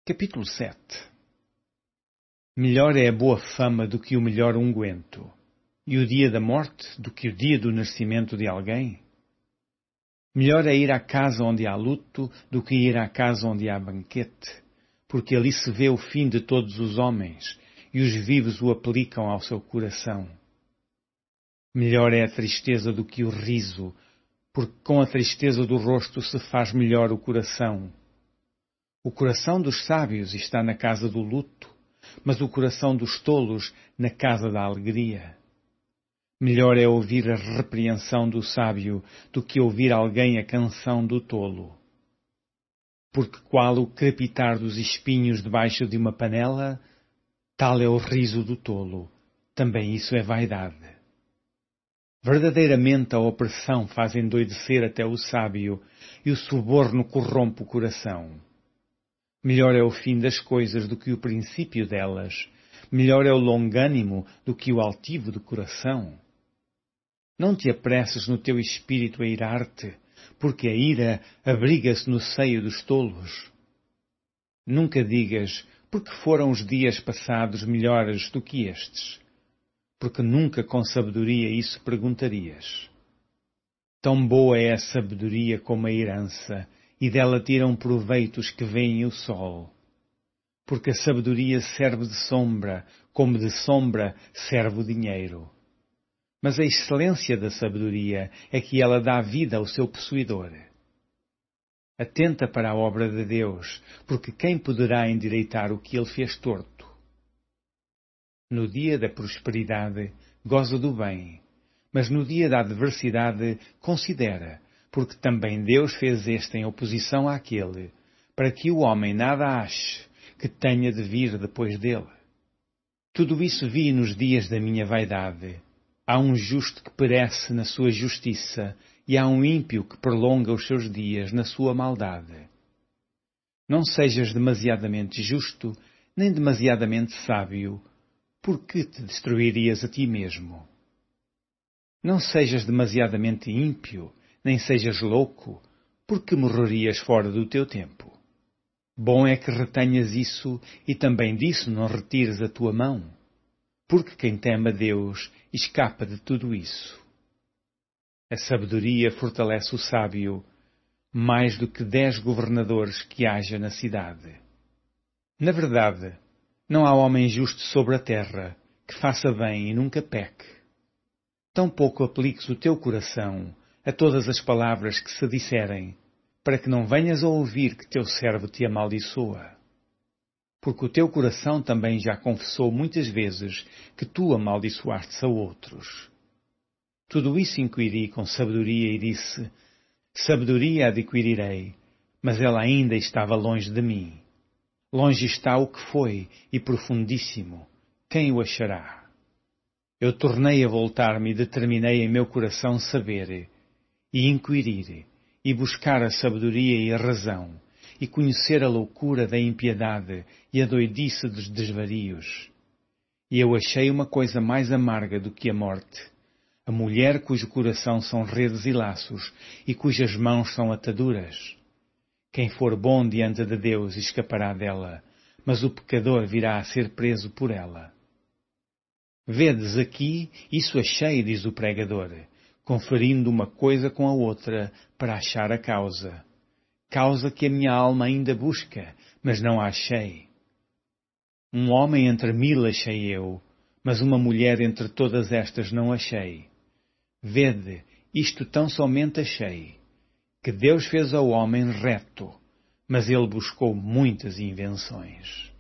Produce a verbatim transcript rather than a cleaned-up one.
Capítulo sete. Melhor é a boa fama do que o melhor unguento, e o dia da morte do que o dia do nascimento de alguém. Melhor é ir à casa onde há luto do que ir à casa onde há banquete, porque ali se vê o fim de todos os homens, e os vivos o aplicam ao seu coração. Melhor é a tristeza do que o riso, porque com a tristeza do rosto se faz melhor o coração. O coração dos sábios está na casa do luto, mas o coração dos tolos na casa da alegria. Melhor é ouvir a repreensão do sábio do que ouvir alguém a canção do tolo. Porque qual o crepitar dos espinhos debaixo de uma panela, tal é o riso do tolo, também isso é vaidade. Verdadeiramente a opressão faz endoidecer até o sábio, e o suborno corrompe o coração. Melhor é o fim das coisas do que o princípio delas. Melhor é o longânimo do que o altivo de coração. Não te apresses no teu espírito a irar-te, porque a ira abriga-se no seio dos tolos. Nunca digas, porque foram os dias passados melhores do que estes, porque nunca com sabedoria isso perguntarias. Tão boa é a sabedoria como a herança, e dela tiram proveito os que veem o sol. Porque a sabedoria serve de sombra, como de sombra serve o dinheiro. Mas a excelência da sabedoria é que ela dá vida ao seu possuidor. Atenta para a obra de Deus, porque quem poderá endireitar o que ele fez torto? No dia da prosperidade, goza do bem, mas no dia da adversidade, considera, porque também Deus fez este em oposição àquele, para que o homem nada ache que tenha de vir depois dele. Tudo isso vi nos dias da minha vaidade. Há um justo que perece na sua justiça, e há um ímpio que prolonga os seus dias na sua maldade. Não sejas demasiadamente justo, nem demasiadamente sábio, porque te destruirias a ti mesmo. Não sejas demasiadamente ímpio, nem sejas louco, porque morrerias fora do teu tempo. Bom é que retenhas isso, e também disso não retires a tua mão, porque quem teme a Deus escapa de tudo isso. A sabedoria fortalece o sábio, mais do que dez governadores que haja na cidade. Na verdade, não há homem justo sobre a terra que faça bem e nunca peque. Tampouco apliques o teu coração a todas as palavras que se disserem, para que não venhas a ouvir que teu servo te amaldiçoa. Porque o teu coração também já confessou muitas vezes que tu amaldiçoaste a outros. Tudo isso inquiri com sabedoria e disse, sabedoria adquirirei, mas ela ainda estava longe de mim. Longe está o que foi, e profundíssimo. Quem o achará? Eu tornei a voltar-me e determinei em meu coração saber, e inquirir, e buscar a sabedoria e a razão, e conhecer a loucura da impiedade e a doidice dos desvarios. E eu achei uma coisa mais amarga do que a morte, a mulher cujo coração são redes e laços, e cujas mãos são ataduras. Quem for bom diante de Deus escapará dela, mas o pecador virá a ser preso por ela. Vedes aqui, isso achei, diz o pregador, conferindo uma coisa com a outra para achar a causa. Causa que a minha alma ainda busca, mas não a achei. Um homem entre mil achei eu, mas uma mulher entre todas estas não achei. Vede, isto tão somente achei, que Deus fez ao homem reto, mas ele buscou muitas invenções.